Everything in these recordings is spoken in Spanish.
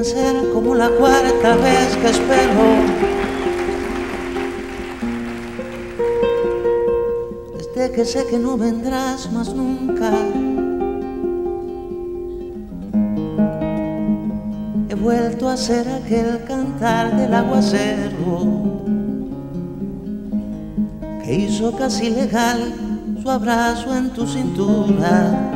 ser como la cuarta vez que espero. Desde que sé que no vendrás más nunca, he vuelto a ser aquel cantar del aguacero que hizo casi legal su abrazo en tu cintura.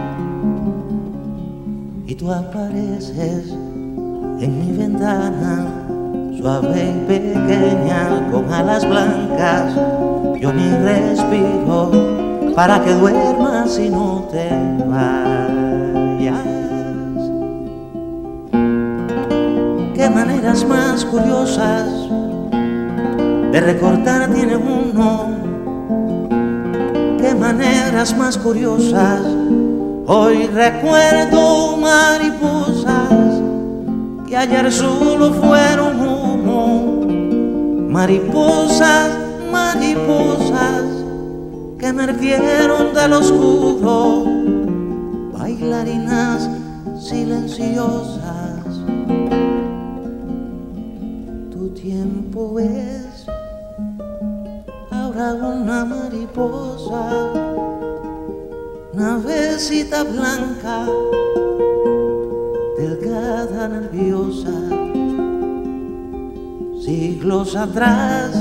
Y tú apareces en mi ventana, suave y pequeña, con alas blancas. Yo ni respiro para que duermas y no te vayas. Qué maneras más curiosas de recordar tiene uno. Qué maneras más curiosas. Hoy recuerdo mariposas que ayer solo fueron humo. Mariposas, mariposas que emergieron del oscuro. Bailarinas silenciosas. Tu tiempo es ahora una mariposa, navecita blanca, delgada, nerviosa. Siglos atrás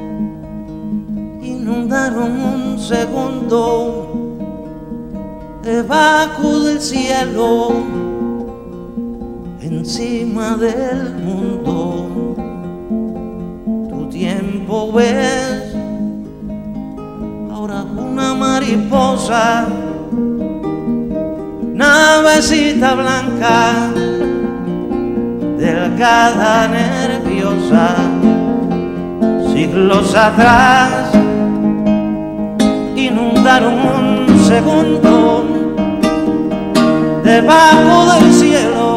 inundaron un segundo debajo del cielo, encima del mundo. Tu tiempo es ahora una mariposa, navecita blanca, delgada, nerviosa. Siglos atrás inundaron un segundo debajo del cielo,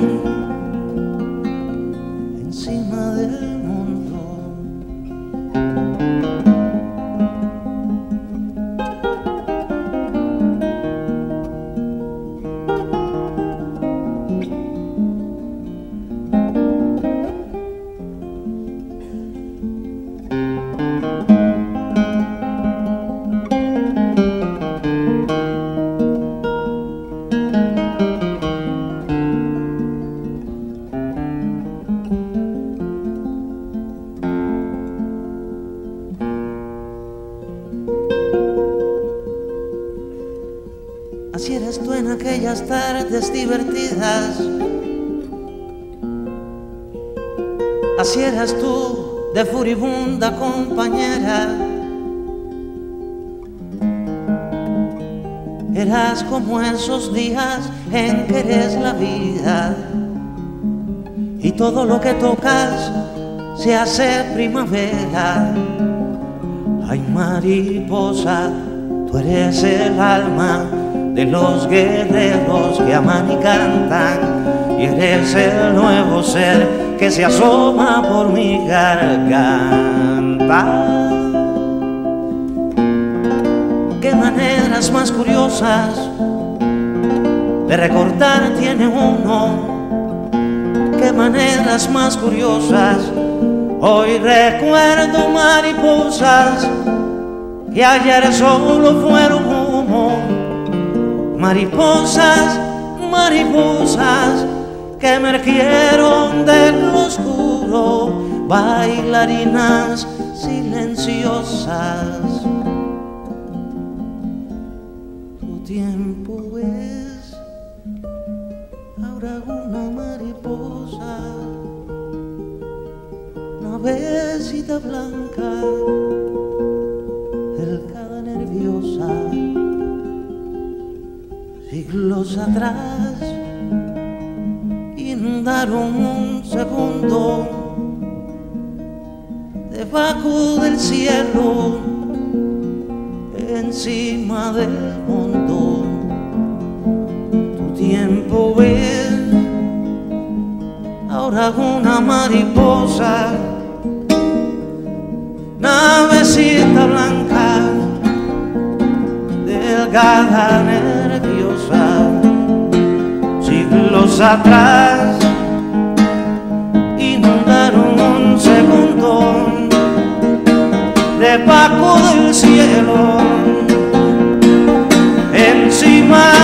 encima del mundo. Así eres tú en aquellas tardes divertidas. Así eras tú de furibunda compañera. Eras como esos días en que eres la vida y todo lo que tocas se hace primavera. Ay, mariposa, tú eres el alma de los guerreros que aman y cantan, y eres el nuevo ser que se asoma por mi garganta. Qué maneras más curiosas de recordar tiene uno. Qué maneras más curiosas. Hoy recuerdo mariposas que ayer solo fueron humo. Mariposas, mariposas que emergieron del oscuro. Bailarinas silenciosas. Tu tiempo es ahora una mariposa, navecita blanca, delgada, nerviosa. Siglos atrás inundaron un segundo debajo del cielo, encima del mundo. Tu tiempo es ahora una mariposa, navecita blanca, delgada, nerviosa. Siglos atrás un segundo debajo del cielo, encima